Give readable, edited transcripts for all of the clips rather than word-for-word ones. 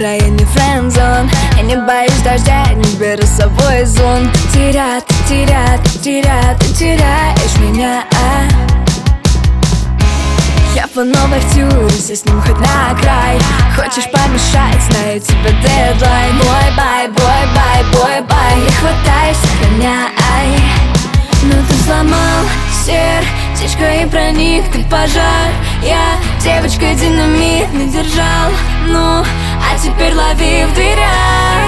районе френдзон. Я не боюсь дождя, не беру с собой зонт. Теряешь меня, Я по новой втюрюсь, с ним хоть на край. Хочешь помешать, знаю, тебе дедлайн. Бой-бай, не хватай, сохраняй. Но ты взломал сердечко и проник ты пожар. Я девочкой динамит не держал. Ну, а теперь лови в дверях.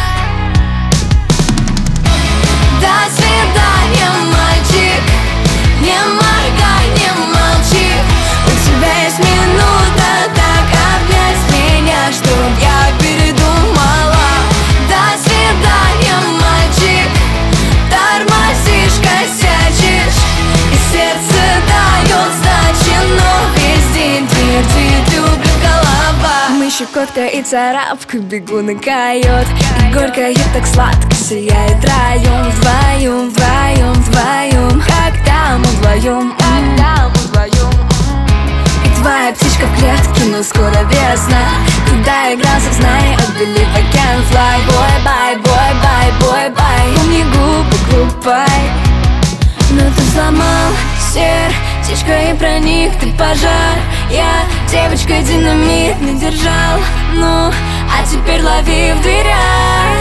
До свидания, мальчик. Не моргай, не молчи. У тебя есть минута так обнять меня, чтоб я передумала. До свидания, мальчик. Тормозишь, косячишь, и сердце дает сдачи, но весь день твердит люблю голова. Мы щекотка и царапка, бегун и койот. И горько, и так сладко сияет район. Вдвоем, когда мы вдвоем. И твоя птичка в клетке, но скоро весна. Когда игрался, знай, отбили I can fly. Бой-бай, помни губы глупой. Но ты взломал сердечко и проник ты пожар. Я девочкой динамит не держал. Ну, а теперь лови в дверях.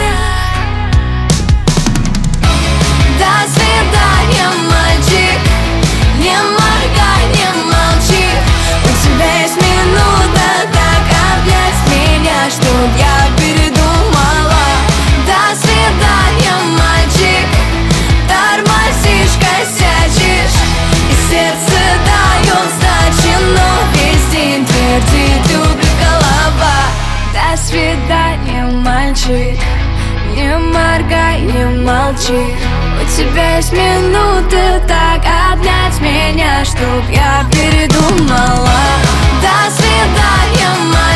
До свидания, мальчик. Не моргай, не молчи. У тебя есть минута так обнять меня, чтоб я передумала. До свидания, мальчик. Тормозишь, косячишь, и сердце дает сдачи, но весь день твердит люблю голова. До свидания, мальчик. Не моргай, не молчи. У тебя есть минуты так обнять меня, чтоб я передумала. До свидания, мальчик.